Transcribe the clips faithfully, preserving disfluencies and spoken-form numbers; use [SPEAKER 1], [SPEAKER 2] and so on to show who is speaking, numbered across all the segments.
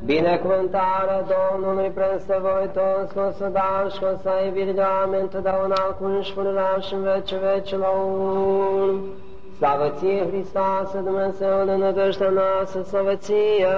[SPEAKER 1] Binecuvântarea Domnului peste voi toți, că o să dați și că o să ai iubirea întotdeauna acum și pururea și în vece vecilor. Slavă ție, Hristoase, Dumnezeule, nădejdea noastră, slavă ție!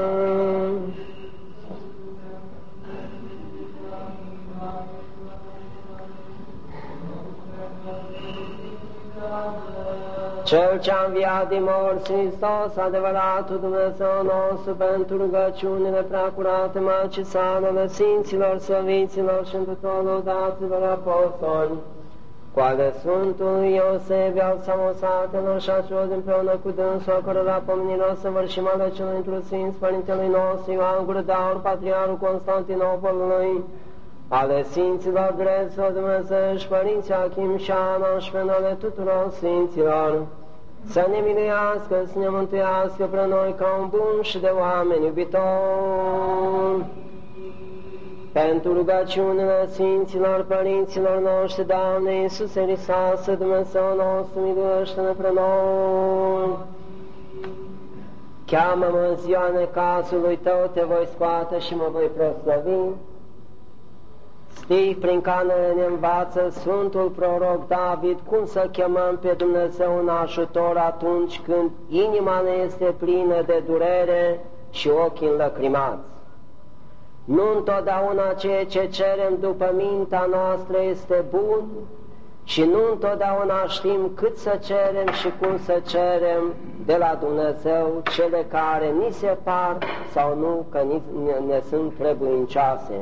[SPEAKER 1] Cel ce-a înviat din morți, Hristos, adevăratul Dumnezeu nostru, pentru rugăciunile preacurate, Maicii sale, ale Sfinților, Săviților și întrutorul lăudaților apostoli, cu ale Sfântului Iosef, al Samosatelor și aciori împreună cu dânsul, a cărora pomenirilor săvârșim ale celui într-un Sfinț, Părintelui nostru, Ioan Gură de Aur, Patriarhul Constantinopolului, ale Sfinților Dreților Dumnezeu și Părinții Achim și Ana și pe ale tuturor Sfinților, să ne miluiască, să ne mântuiască pre noi ca un bun și de oameni iubitor. Pentru rugăciunile Sfinților Părinților noștri, Doamne Iisuse Hristoase, Dumnezeu nostru, miluiește-ne pre noi. Cheamă-mă în ziua necazului Tău, Te voi scoate și mă voi proslăvi. Stih prin care ne învață Sfântul Proroc David cum să chemăm pe Dumnezeu în ajutor atunci când inima ne este plină de durere și ochii înlăcrimați. Nu întotdeauna ceea ce cerem după mintea noastră este bun și nu întotdeauna știm cât să cerem și cum să cerem de la Dumnezeu cele care ni se par sau nu că ne sunt trebuincioase.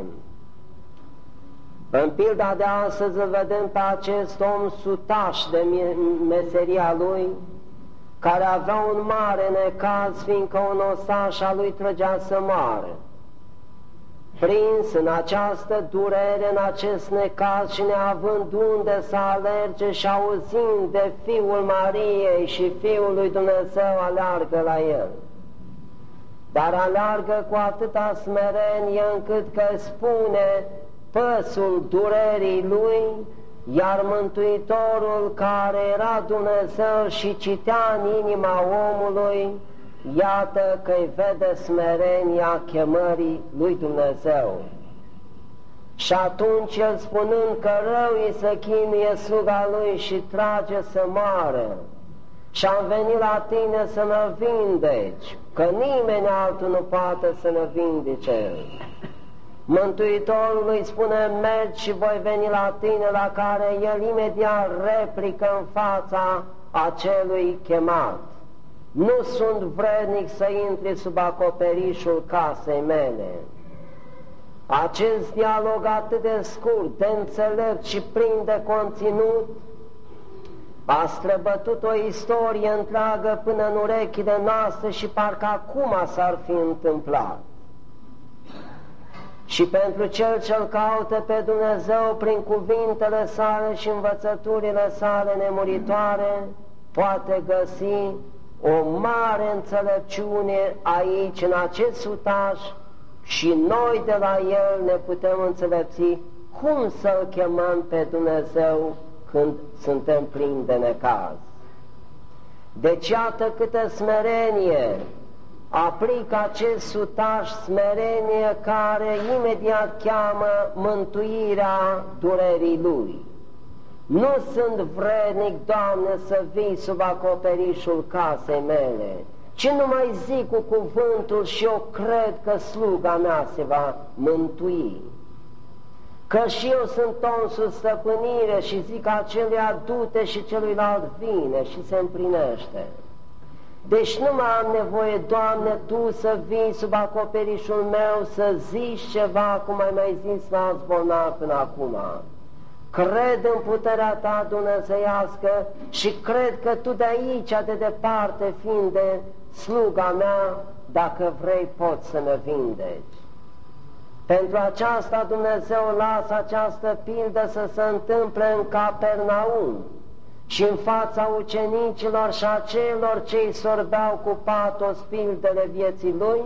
[SPEAKER 1] În pilda de astăzi îl vedem pe acest om sutaș de meseria lui, care avea un mare necaz, fiindcă un osaș a lui trăgea să moară. Prins în această durere, în acest necaz și neavând unde să alerge și auzind de Fiul Mariei și Fiul lui Dumnezeu, aleargă la el. Dar aleargă cu atâta smerenie încât că spune păsul durerii lui, iar Mântuitorul, care era Dumnezeu și citea în inima omului, iată că îi vede smerenia chemării lui Dumnezeu. Și atunci el, spunând că rău îi se chinuie sluga lui și trage să moară, și am venit la tine să mă vindeci, că nimeni altul nu poate să ne vindece. Mântuitorul îi spune, mergi și voi veni la tine, la care el imediat replică în fața acelui chemat. Nu sunt vrednic să intri sub acoperișul casei mele. Acest dialog atât de scurt, de înțelept și plin de conținut, a străbătut o istorie întreagă până în urechile noastre și parcă acum s-ar fi întâmplat. Și pentru cel ce-L caută pe Dumnezeu prin cuvintele sale și învățăturile sale nemuritoare, poate găsi o mare înțelepciune aici, în acest sutaș, și noi de la el ne putem înțelepți cum să-L chemăm pe Dumnezeu când suntem plini de necaz. Deci iată câtă smerenie aplică acest sutaș, smerenie care imediat cheamă mântuirea durerii lui. Nu sunt vrednic, Doamne, să vii sub acoperișul casei mele, ci numai zic cu cuvântul și eu cred că sluga mea se va mântui. Că și eu sunt om sub stăpânire și zic aceluia du-te și celuilalt vine și se împlinește. Deci nu mai am nevoie, Doamne, Tu să vii sub acoperișul meu, să zici ceva, cum ai mai zis la alți bolnavi până acum. Cred în puterea Ta dumnezeiască și cred că Tu de aici, de departe, fiind de sluga mea, dacă vrei, poți să ne vindeci. Pentru aceasta Dumnezeu lasă această pildă să se întâmple în Capernaum și în fața ucenicilor și a celor ce îi sorbeau cu patos pildele vieții Lui,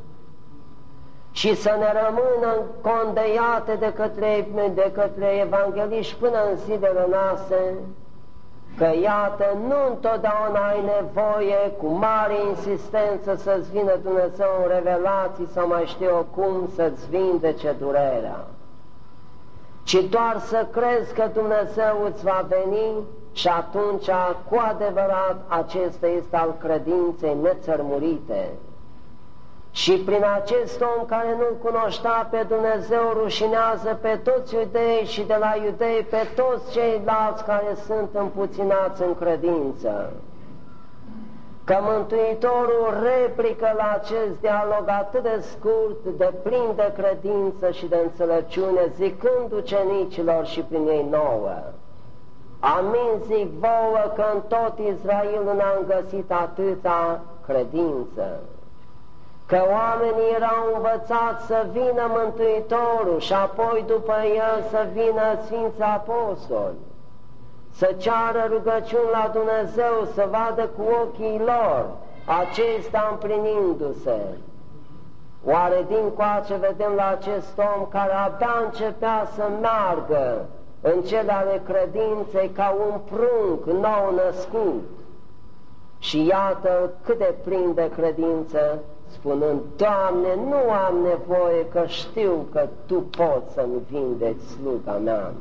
[SPEAKER 1] și să ne rămână condeiate de către, de către evangeliști până în zilele noastre, că iată, nu întotdeauna ai nevoie cu mare insistență să-ți vină Dumnezeu în revelații sau mai știu eu cum să-ți vindece durerea, ci doar să crezi că Dumnezeu îți va veni și atunci, cu adevărat, acesta este al credinței nețărmurite. Și prin acest om care nu-L cunoștea pe Dumnezeu, rușinează pe toți iudeii și de la iudei pe toți ceilalți care sunt împuținați în credință. Că Mântuitorul replică la acest dialog atât de scurt, de plin de credință și de înțelepciune, zicând ucenicilor și prin ei nouă: amin zic vouă că în tot Israel n-am găsit atâta credință. Că oamenii erau învățați să vină Mântuitorul și apoi după el să vină Sfinții Apostoli, să ceară rugăciuni la Dumnezeu, să vadă cu ochii lor acestea împlinindu-se. Oare dincoace vedem la acest om care abia începea să meargă în cele ale credinței ca un prunc nou născut, și iată cât de plin de credință, spunând: Doamne, nu am nevoie, că știu că Tu poți să-mi vindeci sluga mea.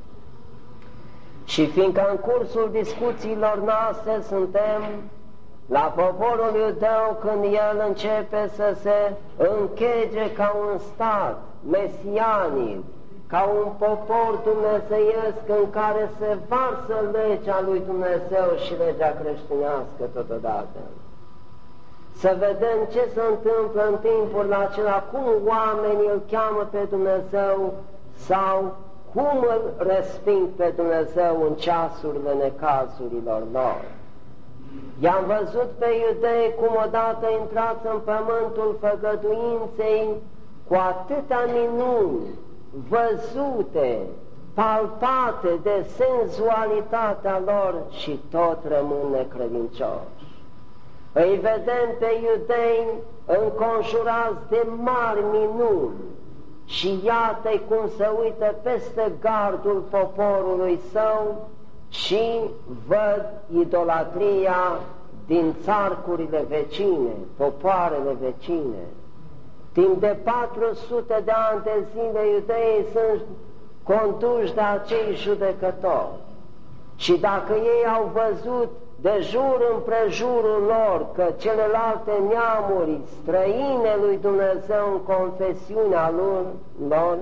[SPEAKER 1] Și fiindcă în cursul discuțiilor noastre suntem la poporul iudeu, când el începe să se închege ca un stat mesianic, ca un popor dumnezeiesc în care se varsă legea lui Dumnezeu și legea creștinească totodată. Să vedem ce se întâmplă în timpul acela, cum oamenii îl cheamă pe Dumnezeu sau cum îl resping pe Dumnezeu în ceasurile necazurilor lor. I-am văzut pe iudei cum odată intrați în pământul făgăduinței cu atâtea minuni văzute, palpate de senzualitatea lor, și tot rămân necredincioși. Îi vedem pe iudei înconjurați de mari minuni și iată-i cum se uită peste gardul poporului său și văd idolatria din țarcurile vecine, popoarele vecine. Timp de patru sute de ani de zile iudeii sunt conduși de acei judecători și dacă ei au văzut de jur împrejurul lor că celelalte neamuri străine lui Dumnezeu în confesiunea lor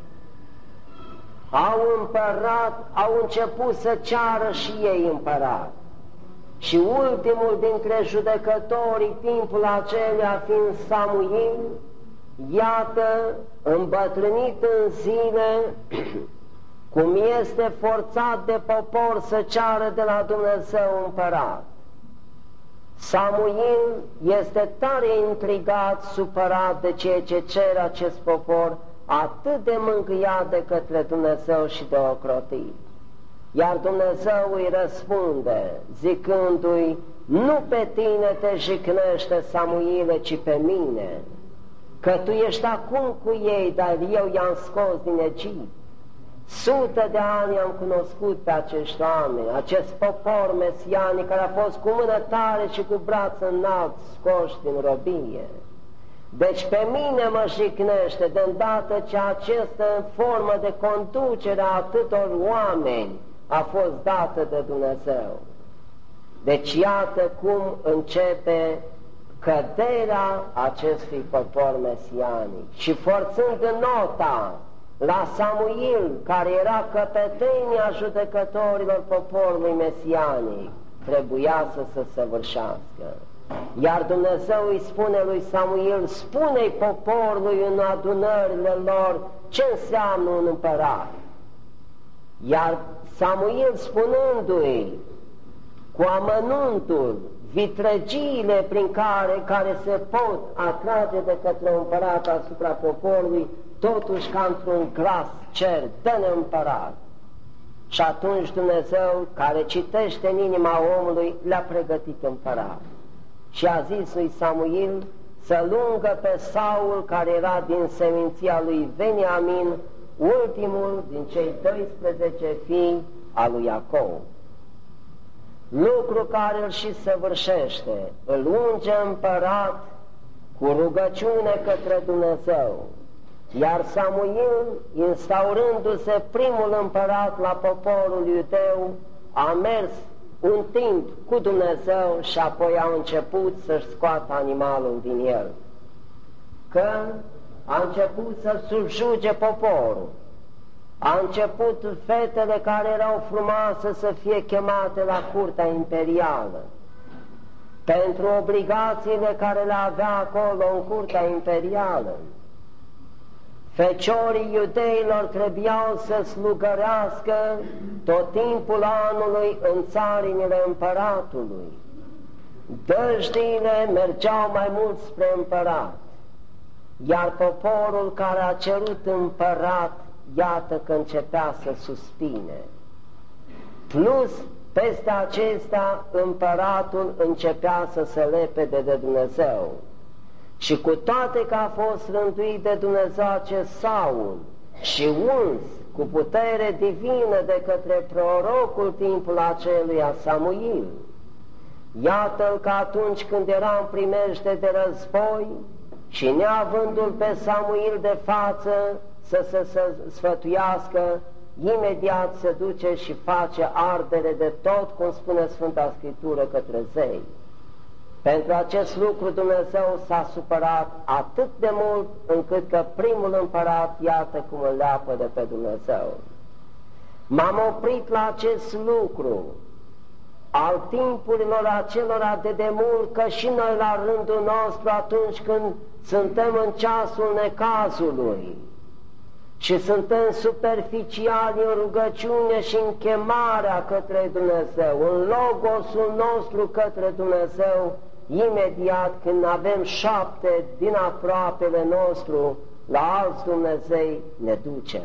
[SPEAKER 1] au împărat, au început să ceară și ei împărat. Și ultimul dintre judecătorii timpul acelea fiind Samuil, iată, îmbătrânit în zile, cum este forțat de popor să ceară de la Dumnezeu împărat. Samuil este tare intrigat, supărat de ceea ce cere acest popor, atât de mângâiat de către Dumnezeu și de ocrotit. Iar Dumnezeu îi răspunde, zicându-i: nu pe tine te jicnește, Samuile, ci pe mine, că tu ești acum cu ei, dar eu i-am scos din Egipt. Sute de ani am cunoscut pe acești oameni, acest popor mesianic care a fost cu mână tare și cu braț înalt scoși din robie. Deci pe mine mă jicnește de îndată ce această formă de conducere a atâtor oameni a fost dată de Dumnezeu. Deci iată cum începe căderea acestui popor mesianic și forțând nota la Samuil, care era căpetenia judecătorilor poporului mesianic, trebuia să se săvârșească. Iar Dumnezeu îi spune lui Samuil: spune-i poporului în adunările lor ce înseamnă un împărat. Iar Samuil, spunându-i cu amănuntul vitregiile prin care, care se pot atrage de către un împărat asupra poporului, totuși ca într-un glas cer: dă-ne împărat. Și atunci Dumnezeu, care citește în inima omului, le-a pregătit împărat. Și a zis lui Samuil să lungă pe Saul, care era din seminția lui Veniamin, ultimul din cei doisprezece fii al lui Iacov. lucru care îl și săvârșește, îl unge împărat cu rugăciune către Dumnezeu. Iar Samuil, instaurându-se primul împărat la poporul iudeu, a mers un timp cu Dumnezeu și apoi a început să-și scoată animalul din el. Că a început să subjuge poporul, a început fetele care erau frumoase să fie chemate la curtea imperială, pentru obligațiile care le avea acolo în curtea imperială. Feciorii iudeilor trebuiau să slugărească tot timpul anului în țarinile împăratului. Dăjdiile mergeau mai mult spre împărat, iar poporul care a cerut împărat, iată că începea să suspine. Plus, peste acestea, împăratul începea să se lepede de Dumnezeu. Și cu toate că a fost rânduit de Dumnezeu acest Saul și uns cu putere divină de către prorocul timpul aceluia Samuil, iată-l că atunci când era în primejde de război și neavându-l pe Samuil de față să se sfătuiască, imediat se duce și face ardere de tot, cum spune Sfânta Scriptură, către zei. Pentru acest lucru Dumnezeu s-a supărat atât de mult încât că primul împărat, iată cum îl leapă de pe Dumnezeu. M-am oprit la acest lucru al timpurilor acelora de demult, că și noi la rândul nostru, atunci când suntem în ceasul necazului și suntem superficiali în rugăciune și în chemarea către Dumnezeu, în logosul nostru către Dumnezeu, imediat când avem șapte din aproapele nostru la alți Dumnezei, ne ducem.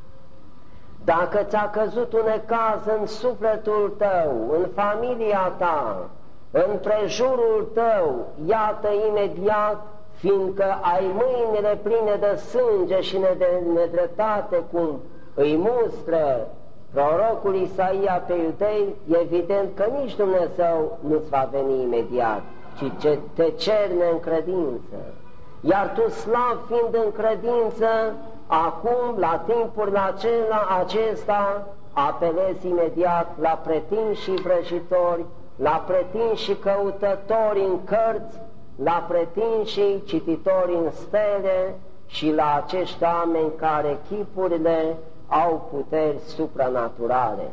[SPEAKER 1] Dacă ți-a căzut un necaz în sufletul tău, în familia ta, în prejurul tău, iată imediat, fiindcă ai mâinile pline de sânge și de nedreptate, cum îi mustră prorocul Isaia pe iudei, evident că nici Dumnezeu nu-ți va veni imediat, ci ce te cerne în credință. Iar tu, slav fiind în credință, acum, la timpul acela, acesta, apelezi imediat la pretinși și vrăjitori, la pretinși și căutători în cărți, la pretinși și cititori în stele și la acești oameni care chipurile au puteri supranaturale.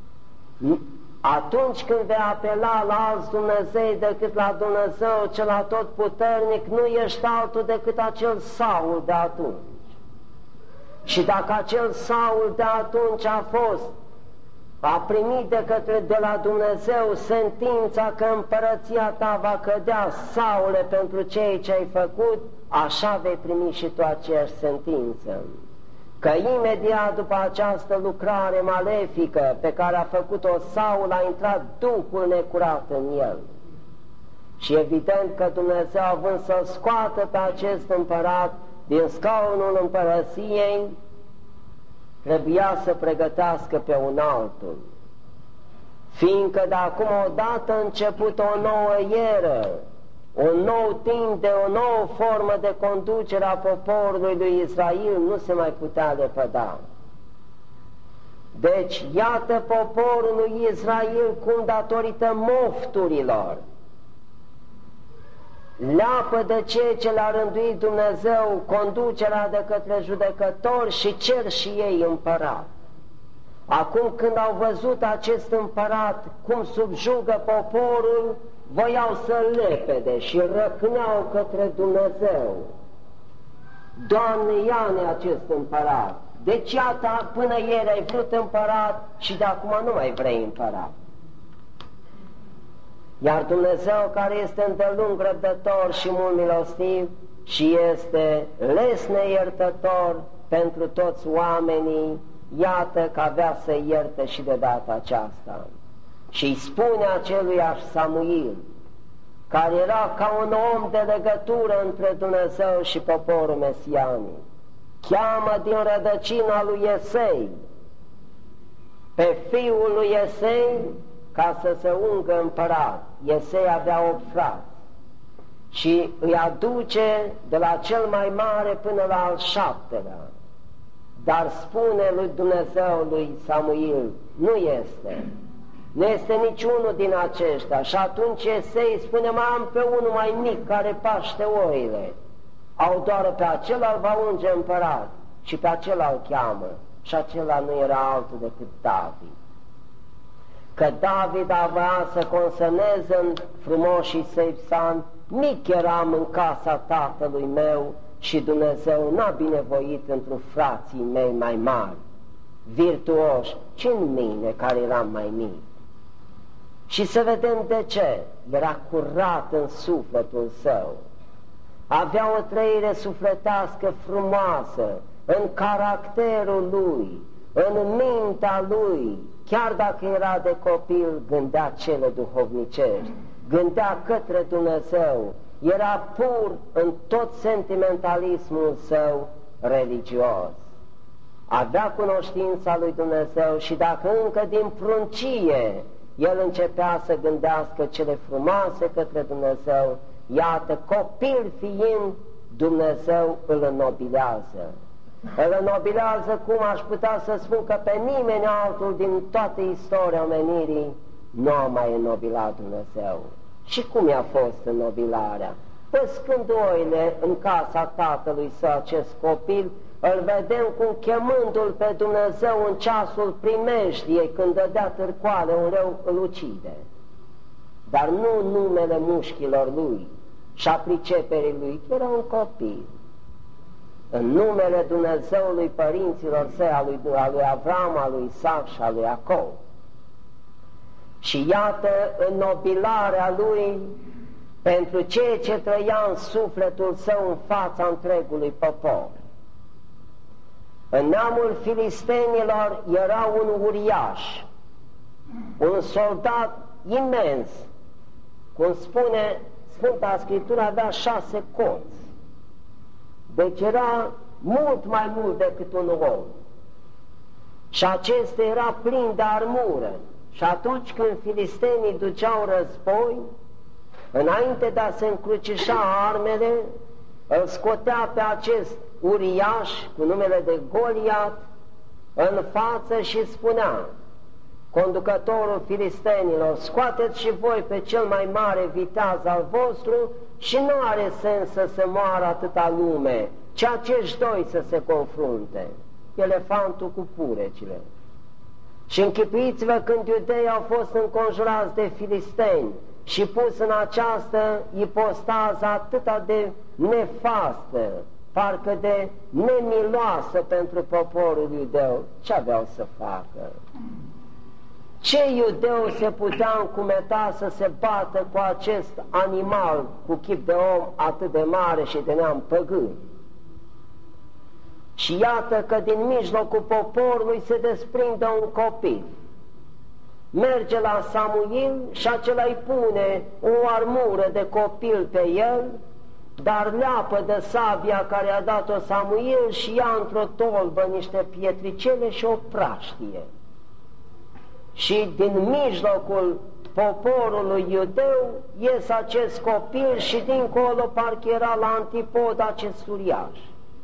[SPEAKER 1] Atunci când vei apela la alți Dumnezei decât la Dumnezeu cel atotputernic, nu ești altul decât acel Saul de atunci. Și dacă acel Saul de atunci a fost, a primit de către de la Dumnezeu sentința că împărăția ta va cădea, Saule, pentru cei ce ai făcut, așa vei primi și tu aceeași sentință. Că imediat după această lucrare malefică pe care a făcut-o Saul, a intrat Duhul necurat în el. Și evident că Dumnezeu, având să scoată pe acest împărat din scaunul împărăției, trebuia să pregătească pe un altul. Fiindcă de acum odată a început o nouă eră, un nou timp de o nouă formă de conducere a poporului lui Israel, nu se mai putea lepăda. Deci, iată poporul lui Israel cum, datorită mofturilor, leapă de ceea ce le-a rânduit Dumnezeu, conducerea de către judecători, și cer și ei împărat. Acum când au văzut acest împărat cum subjugă poporul, voiau să-l lepede și răcneau către Dumnezeu. Doamne, ia-ne acest împărat! Deci iată, până ieri ai vrut împărat și de acum nu mai vrei împărat. Iar Dumnezeu, care este îndelung răbdător și mult milostiv și este lesne iertător pentru toți oamenii, iată că avea să ierte și de data aceasta. Și îi spune aceluiași Samuil, care era ca un om de legătură între Dumnezeu și poporul mesianic, cheamă din rădăcina lui Iesei pe fiul lui Iesei ca să se ungă împărat. Iesei avea opt frați și îi aduce de la cel mai mare până la al șaptelea. Dar spune lui Dumnezeu lui Samuil, nu este, nu este niciunul din aceștia. Și atunci Iesei spune, mai am pe unul mai mic care paște oile. Au doar pe acela îl va unge împărat și pe acela îl cheamă. Și acela nu era altul decât David. Că David avea să consemneze în frumoșii săi psalmi, mic eram în casa tatălui meu și Dumnezeu n-a binevoit într-un frații mei mai mari, virtuoși, ci în mine care eram mai mic. Și să vedem de ce. Era curat în sufletul său, avea o trăire sufletească frumoasă, în caracterul lui, în mintea lui, chiar dacă era de copil, gândea cele duhovnicești, gândea către Dumnezeu, era pur în tot sentimentalismul său religios. Avea cunoștința lui Dumnezeu și dacă încă din pruncie el începea să gândească cele frumoase către Dumnezeu, iată, copil fiind, Dumnezeu îl înnobilează. Îl înnobilează, cum aș putea să spun că pe nimeni altul din toată istoria omenirii nu a mai înnobilat Dumnezeu. Și cum i-a fost înnobilarea? Păscând oile în casa tatălui său, acest copil, îl vedem cum chemându-l pe Dumnezeu în ceasul primejdiei, când dădea târcoale, un reu îl ucide. Dar nu numele mușchilor lui și a priceperii lui, era un copil. În numele Dumnezeului părinților săi, a lui, a lui Avram, a lui Isaac și a lui Iacov. Și iată înnobilarea lui pentru ceea ce trăia în sufletul său în fața întregului popor. În neamul filistenilor era un uriaș, un soldat imens, cum spune Sfânta Scriptură, avea șase coți. Deci era mult mai mult decât un om. Și acesta era plin de armură. Și atunci când filistenii duceau război, înainte de a se încrucișa armele, îl scotea pe acest uriaș cu numele de Goliat în față și spunea, conducătorul filistenilor, scoateți și voi pe cel mai mare viteaz al vostru și nu are sens să se moară atâta lume, ci acești doi să se confrunte, elefantul cu purecile. Și închipuiți-vă când iudeii au fost înconjurați de filisteni și pus în această ipostază atâta de nefastă, parcă de nemiloasă pentru poporul iudeu, ce aveau să facă? Ce iudeu se putea încumeta să se bată cu acest animal cu chip de om atât de mare și de neam păgân? Și iată că din mijlocul poporului se desprinde un copil. Merge la Samuil și acela îi pune o armură de copil pe el, dar leapă de sabia care a dat-o Samuil și ia într-o tolbă niște pietricele și o praștie. Și din mijlocul poporului iudeu ies acest copil și dincolo parcă era la antipod acest uriaș.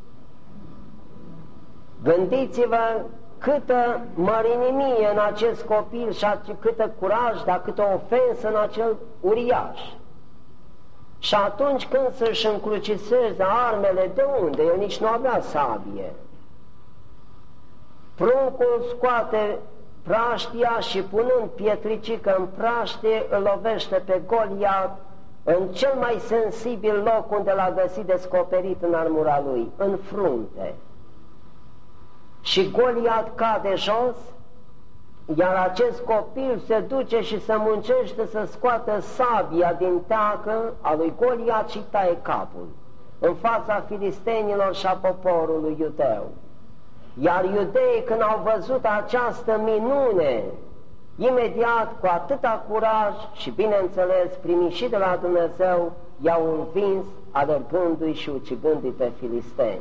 [SPEAKER 1] Gândiți-vă câtă mărinimie în acest copil și câtă curaj, dar câtă ofensă în acel uriaș. Și atunci când să-și încrucișeze armele, de unde? El nici nu avea sabie. Pruncul scoate praștia și punând pietricică în praștie, îl lovește pe Goliat în cel mai sensibil loc unde l-a găsit descoperit în armura lui, în frunte. Și Goliat cade jos, iar acest copil se duce și se muncește să scoată sabia din teacă a lui Goliat și taie capul în fața filistenilor și a poporului iudeu. Iar iudeii, când au văzut această minune, imediat, cu atâta curaj și, bineînțeles, primit și de la Dumnezeu, i-au învins, alergându-i și ucigându-i pe filisteni.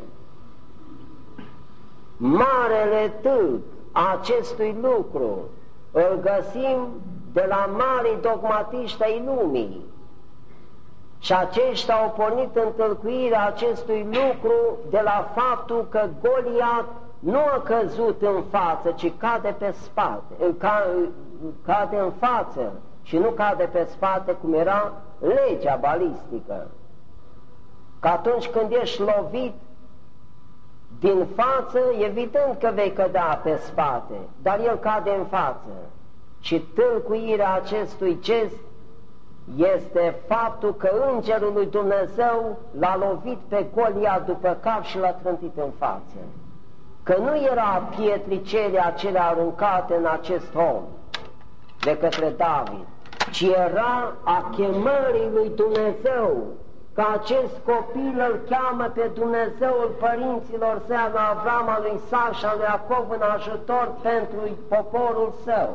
[SPEAKER 1] Marele tâlc acestui lucru îl găsim de la marii dogmatiști ai lumii. Și aceștia au pornit în tâlcuirea acestui lucru de la faptul că Goliat nu a căzut în față, ci cade pe spate, cade în față și nu cade pe spate, cum era legea balistică. Că atunci când ești lovit din față, evident că vei cădea pe spate, dar el cade în față. Și tâlcuirea acestui gest este faptul că Îngerul lui Dumnezeu l-a lovit pe Goliat după cap și l-a trântit în față. Că nu era pietricele acelea aruncate în acest om de către David, ci era a chemării lui Dumnezeu, că acest copil îl cheamă pe Dumnezeul părinților săi, al lui Avram, al lui Isaac și al lui Iacov, în ajutor pentru poporul său.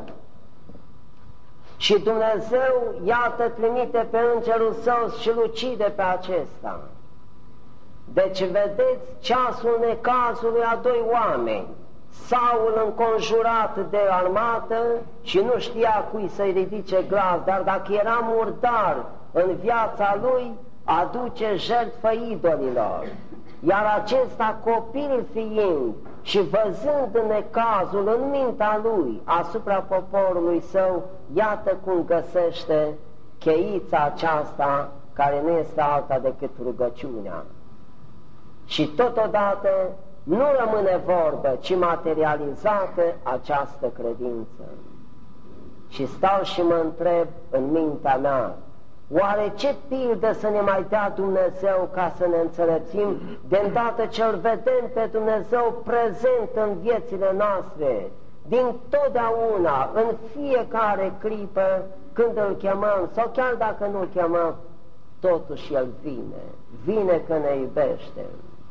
[SPEAKER 1] Și Dumnezeu, iată, trimite pe Îngerul Său și îl ucide pe acesta. Deci vedeți ceasul necazului a doi oameni, Saul înconjurat de armată și nu știa cui să-i ridice glas, dar dacă era murdar în viața lui, aduce jertfă idolilor. Iar acesta, copil fiind și văzând necazul în mintea lui asupra poporului său, iată cum găsește cheița aceasta, care nu este alta decât rugăciunea. Și totodată nu rămâne vorbă, ci materializată această credință. Și stau și mă întreb în mintea mea, oare ce pildă să ne mai dea Dumnezeu ca să ne înțelepțim de îndată ce îl vedem pe Dumnezeu prezent în viețile noastre, din totdeauna, în fiecare clipă, când îl chemăm, sau chiar dacă nu îl chemăm, totuși El vine, vine că ne iubește.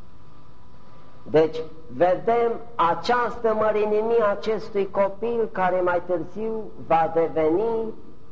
[SPEAKER 1] Deci, vedem această mărinimie acestui copil care mai târziu va deveni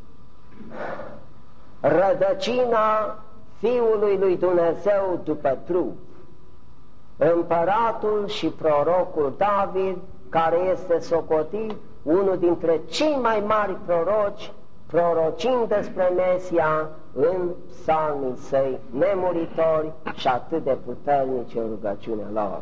[SPEAKER 1] rădăcina Fiului lui Dumnezeu după trup. Împăratul și prorocul David, care este socotit unul dintre cei mai mari proroci, prorocind despre Mesia în psalmii săi nemuritori și atât de puternici în rugăciunea lor.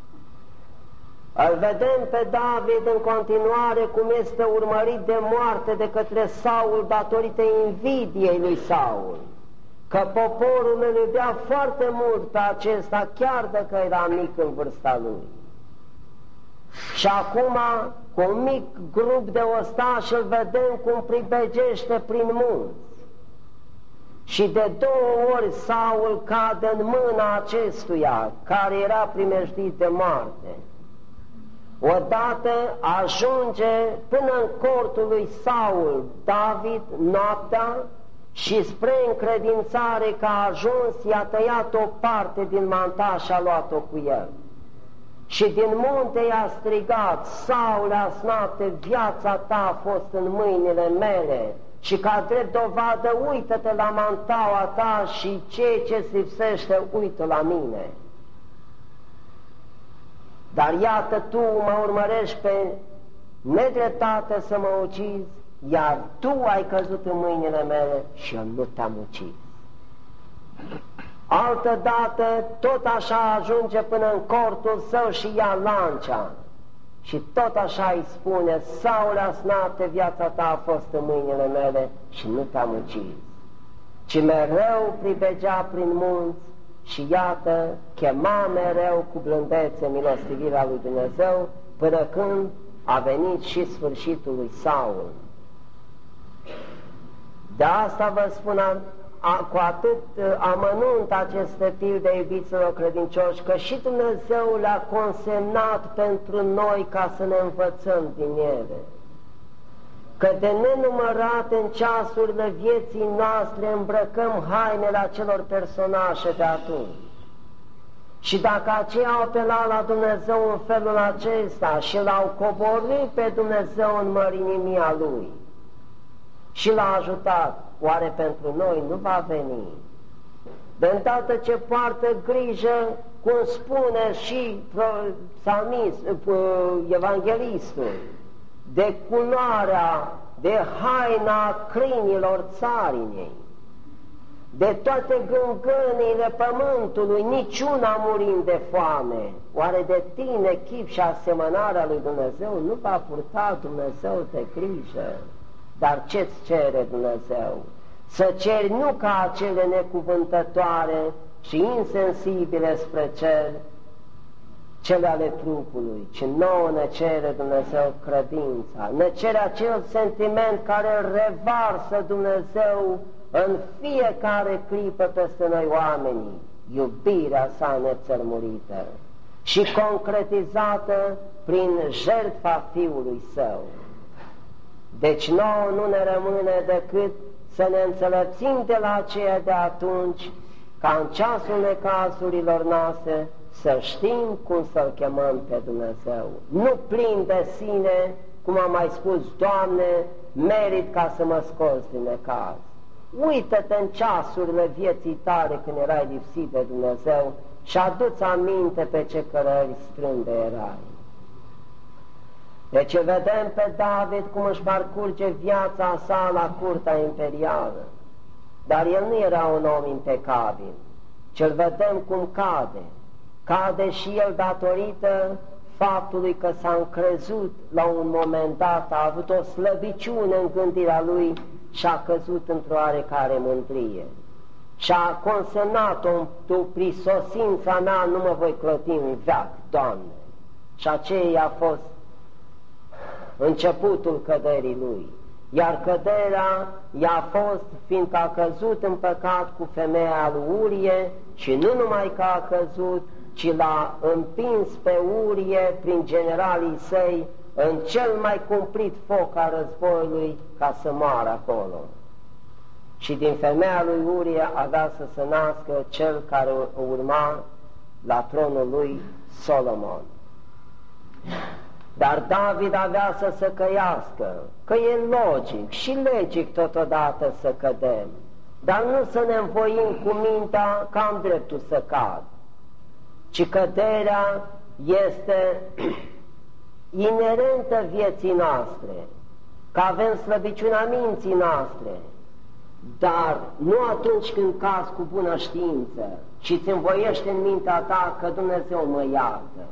[SPEAKER 1] Îl vedem pe David în continuare cum este urmărit de moarte de către Saul datorită invidiei lui Saul, că poporul îl iubea foarte mult pe acesta, chiar dacă era mic în vârsta lui. Și acum, cu un mic grup de ostași, îl vedem cum pribegește prin munți. Și de două ori Saul cade în mâna acestuia, care era primejdit de moarte. Odată ajunge până în cortul lui Saul David noaptea și spre încredințare că a ajuns, i-a tăiat o parte din manta și a luat-o cu el. Și din munte i-a strigat: Saule, azi noapte viața ta a fost în mâinile mele și ca drept dovadă uită-te la mantaua ta și ceea ce se lipsește uită la mine. Dar iată, tu mă urmărești pe nedreptate să mă ucizi, iar tu ai căzut în mâinile mele și eu nu te-am ucis. Altădată tot așa ajunge până în cortul său și ia lancea și tot așa îi spune: Saule, azi noapte viața ta a fost în mâinile mele și nu te-am ucis, ci mereu pribegea prin munți și iată, chema mereu cu blândețe milostivirea lui Dumnezeu, până când a venit și sfârșitul lui Saul. De asta vă spun a, a, cu atât amănunt aceste pilde, iubiților credincioși, că și Dumnezeu le-a consemnat pentru noi ca să ne învățăm din ele. Că de nenumărate în ceasurile vieții noastre îmbrăcăm hainele acelor personaje de atunci. Și dacă aceia au apelat la Dumnezeu în felul acesta și l-au coborât pe Dumnezeu în mărinimia Lui și l-a ajutat, oare pentru noi nu va veni? De îndată ce poartă grijă, cum spune și psalmist, evanghelistul, de culoarea, de haina crinilor țarinei, de toate gângănile pământului, niciuna murind de foame. Oare de tine, chip și asemănarea lui Dumnezeu, nu va purta Dumnezeu de grijă? Dar ce-ți cere Dumnezeu? Să ceri nu ca acele necuvântătoare și insensibile spre cer, cele ale trupului, ci nouă ne cere Dumnezeu credința, ne cere acel sentiment care îl revarsă Dumnezeu în fiecare clipă peste noi oamenii, iubirea sa nețărmurită și concretizată prin jertfa Fiului Său. Deci nouă nu ne rămâne decât să ne înțelepțim de la aceea de atunci, ca în ceasul necazurilor noastre să știm cum să-L chemăm pe Dumnezeu. Nu plin de sine, cum am mai spus, Doamne, merit ca să mă scoți din necaz. Uită-te în ceasurile vieții tale când erai lipsit de Dumnezeu și adu-ți aminte pe ce cărări strânde erai. Deci vedem pe David cum își parcurge viața sa la curtea imperială, dar el nu era un om impecabil, ci îl vedem cum cade. Cade și el datorită faptului că s-a încrezut la un moment dat, a avut o slăbiciune în gândirea lui și a căzut într-o oarecare mândrie. Și a consemnat-o: tu prisosința mea nu mă voi clăti în veac, Doamne. Și aceea a fost începutul căderii lui. Iar căderea i-a fost fiindcă a căzut în păcat cu femeia lui Urie și nu numai că a căzut, ci l-a împins pe Urie prin generalii săi în cel mai cumplit foc al războiului ca să moară acolo. Și din femeia lui Urie avea să se nască cel care urma la tronul lui Solomon. Dar David avea să se căiască, că e logic și legic totodată să cădem, dar nu să ne învoim cu mintea că am dreptul să cad, ci căderea este inerentă vieții noastre, că avem slăbiciunea minții noastre, dar nu atunci când cazi cu bună știință și îți învoiește în mintea ta că Dumnezeu mă iartă,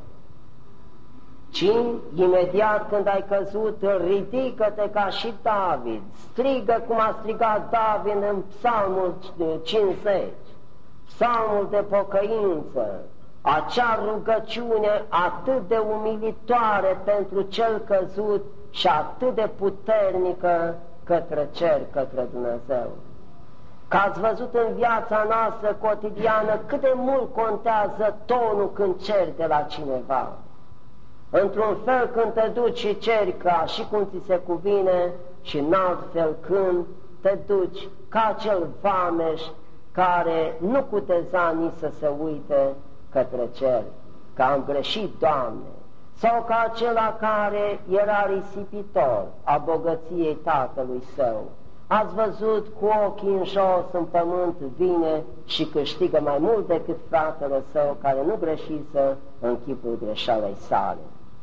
[SPEAKER 1] ci imediat când ai căzut, ridică-te ca și David, strigă cum a strigat David în Psalmul cincizeci, Psalmul de pocăință, acea rugăciune atât de umilitoare pentru cel căzut și atât de puternică către cer, către Dumnezeu. Că ați văzut în viața noastră cotidiană cât de mult contează tonul când ceri de la cineva. Într-un fel când te duci și ceri ca și cum ți se cuvine, și în alt fel când te duci ca acel vameș care nu cuteza nici să se uite către cer, că am greșit, Doamne, sau ca acela care era risipitor a bogăției tatălui său. Ați văzut, cu ochii în jos în pământ vine și câștigă mai mult decât fratele său care nu greșise în chipul greșalei sale.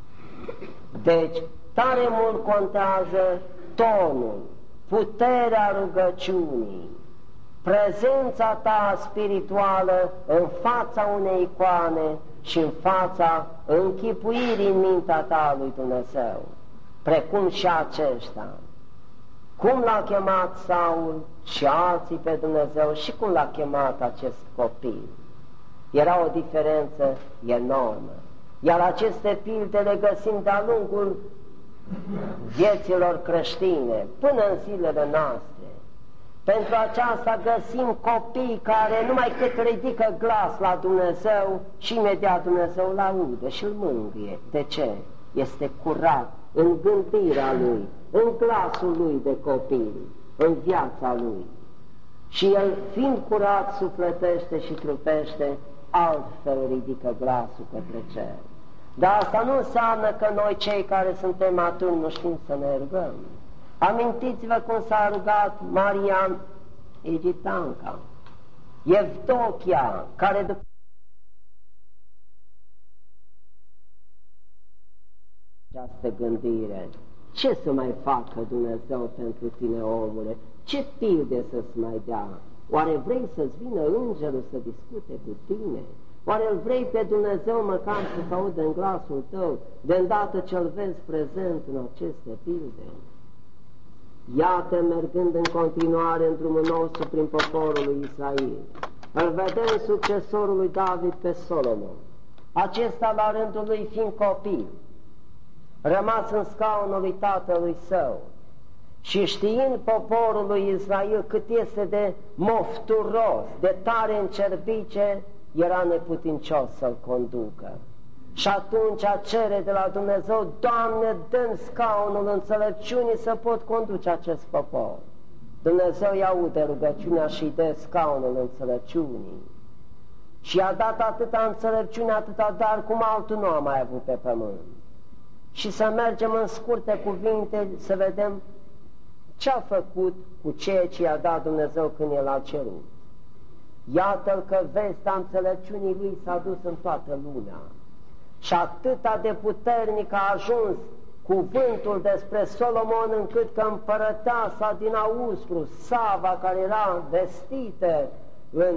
[SPEAKER 1] Deci, tare mult contează tonul, puterea rugăciunii, prezența ta spirituală în fața unei icoane și în fața închipuirii în mintea ta lui Dumnezeu, precum și aceștia. Cum l-a chemat Saul și alții pe Dumnezeu și cum l-a chemat acest copil. Era o diferență enormă. Iar aceste pilde le găsim de-a lungul vieților creștine, până în zilele noastre. Pentru aceasta găsim copii care numai cât ridică glas la Dumnezeu și imediat Dumnezeu îl aude și îl mângâie. De ce? Este curat în gândirea lui, în glasul lui de copil, în viața lui. Și el, fiind curat, sufletește și trupește, altfel ridică glasul către cer. Dar asta nu înseamnă că noi, cei care suntem maturi, nu știm să ne rugăm. Amintiți-vă cum s-a rugat Maria Egitanca, Evdochia, care după această gândire Ce să mai facă Dumnezeu pentru tine, omule? Ce pilde să-ți mai dea? Oare vrei să-ți vină îngerul să discute cu tine? Oare îl vrei pe Dumnezeu măcar să-ți audă în glasul tău, de îndată ce-l vezi prezent în aceste pilde? Iată, mergând în continuare în drumul nostru prin poporul lui Israel, îl vedem succesorul lui David pe Solomon. Acesta, la rândul lui, fiind copil, rămas în scaunul lui tatălui său și știind poporul lui Israel cât este de mofturos, de tare în cerbice, era neputincios să-l conducă. Și atunci cere de la Dumnezeu: Doamne, dă-mi scaunul înțelepciunii să pot conduce acest popor. Dumnezeu îi aude rugăciunea și îi dă scaunul înțelepciunii. Și i-a dat atâta înțelepciune, atâta dar cum altul nu a mai avut pe pământ. Și să mergem în scurte cuvinte să vedem ce a făcut cu ceea ce i-a dat Dumnezeu când el a cerut. Iată-l că vestea înțelepciunii lui s-a dus în toată lumea. Și atâta de puternic a ajuns cuvântul despre Solomon, încât că împărăteasa din Austru, Sava, care era vestită în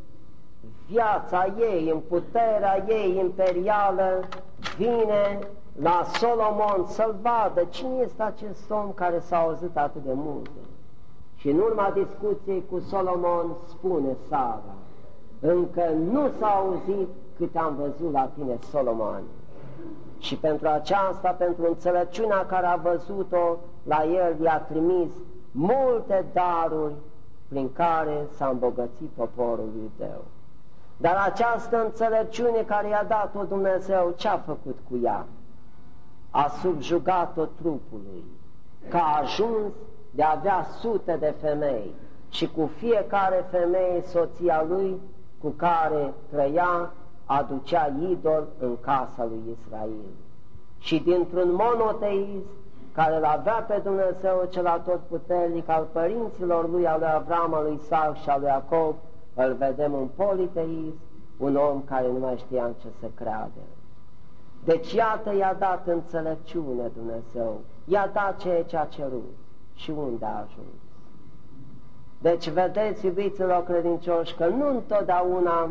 [SPEAKER 1] viața ei, în puterea ei imperială, vine la Solomon să-l vadă cine este acest om care s-a auzit atât de multe. Și în urma discuției cu Solomon spune Sara: încă nu s-a auzit cât am văzut la tine, Solomon. Și pentru aceasta, pentru înțelepciunea care a văzut-o la el, i-a trimis multe daruri prin care s-a îmbogățit poporul lui Dumnezeu. Dar această înțelepciune care i-a dat-o Dumnezeu, ce a făcut cu ea? A subjugat-o trupului, că a ajuns de a avea sute de femei și cu fiecare femeie soția lui cu care trăia aducea idol în casa lui Israel. Și dintr-un monoteism care îl avea pe Dumnezeu cel atotputernic al părinților lui, al lui Avram, al lui Isaac și al lui Iacob, îl vedem în politeism, un om care nu mai știa în ce să creadă. Deci iată, i-a dat înțelepciune Dumnezeu, i-a dat ceea ce a cerut. Și unde a ajuns? Deci vedeți, iubiților credincioși, că nu întotdeauna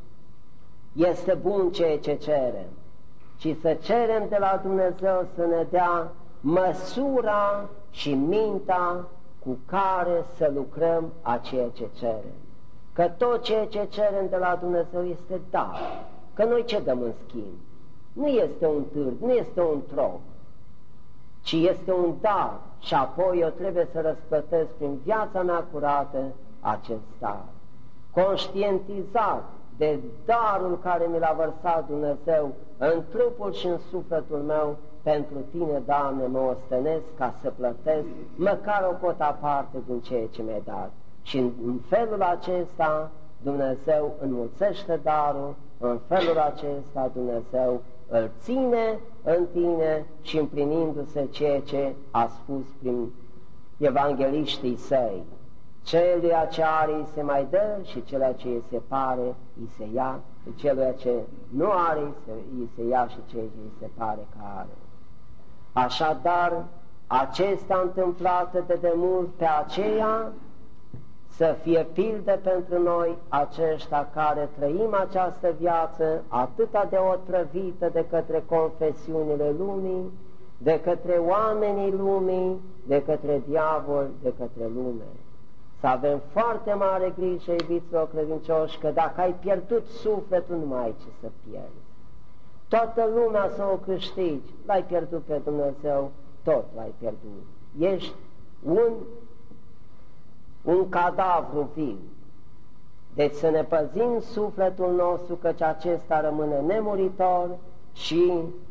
[SPEAKER 1] este bun ceea ce cerem, ci să cerem de la Dumnezeu să ne dea măsura și mintea cu care să lucrăm a ceea ce cerem. Că tot ceea ce cerem de la Dumnezeu este dar, că noi ce dăm în schimb? Nu este un târg, nu este un troc, ci este un dar și apoi eu trebuie să răsplătesc prin viața mea curată acest dar. Conștientizat de darul care mi l-a vărsat Dumnezeu în trupul și în sufletul meu, pentru tine, Doamne, mă ostenesc ca să plătesc măcar o cotă aparte din ceea ce mi-ai dat. Și în felul acesta Dumnezeu înmulțește darul, în felul acesta Dumnezeu îl ține în tine și împlinindu-se ceea ce a spus prin evangeliștii săi: celuia ce are îi se mai dă și celuia ce îi se pare îi se ia, și celuia ce nu are îi se, îi se ia și ceea ce îi se pare că are. Așadar, acestea întâmplate de demult pe aceea să fie pildă pentru noi aceștia care trăim această viață atâta de otrăvită de către confesiunile lumii, de către oamenii lumii, de către diavol, de către lume. Să avem foarte mare grijă, iubiților credincioși, că dacă ai pierdut sufletul, nu mai ai ce să pierzi. Toată lumea să o câștigi, l-ai pierdut pe Dumnezeu, tot l-ai pierdut. Ești un un cadavru viu. Deci să ne păzim sufletul nostru, căci acesta rămâne nemuritor și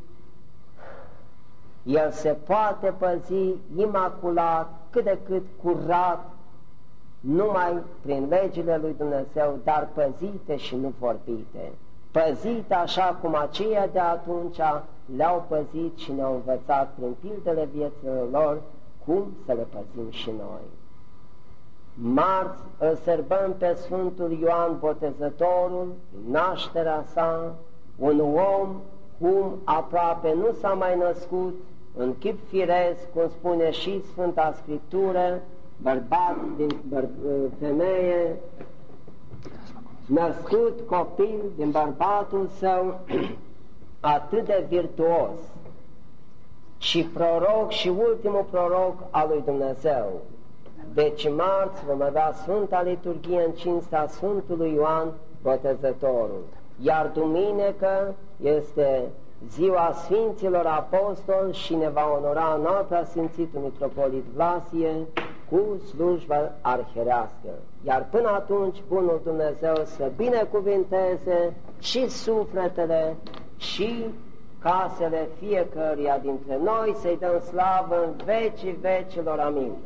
[SPEAKER 1] el se poate păzi imaculat, cât de cât curat, numai prin legile lui Dumnezeu, dar păzite și nu vorbite. Păzite așa cum aceia de atunci le-au păzit și ne-au învățat prin pildele vieților lor cum să le păzim și noi. Marți îl sărbăm pe Sfântul Ioan Botezătorul, nașterea sa, un om cum aproape nu s-a mai născut în chip firesc, cum spune și Sfânta Scriptură, bărbat din băr femeie, născut copil din bărbatul său, atât de virtuos, și proroc și ultimul proroc al lui Dumnezeu. Deci marți vom avea Sfânta Liturghie în cinstea Sfântului Ioan Botezătorul, iar duminică este ziua Sfinților Apostoli și ne va onora înalt preasfințitul Mitropolit Vlasie cu slujba arhierească. Iar până atunci, bunul Dumnezeu să binecuvinteze și sufletele și casele fiecăruia dintre noi, să-i dăm slavă în vecii vecilor. Amin.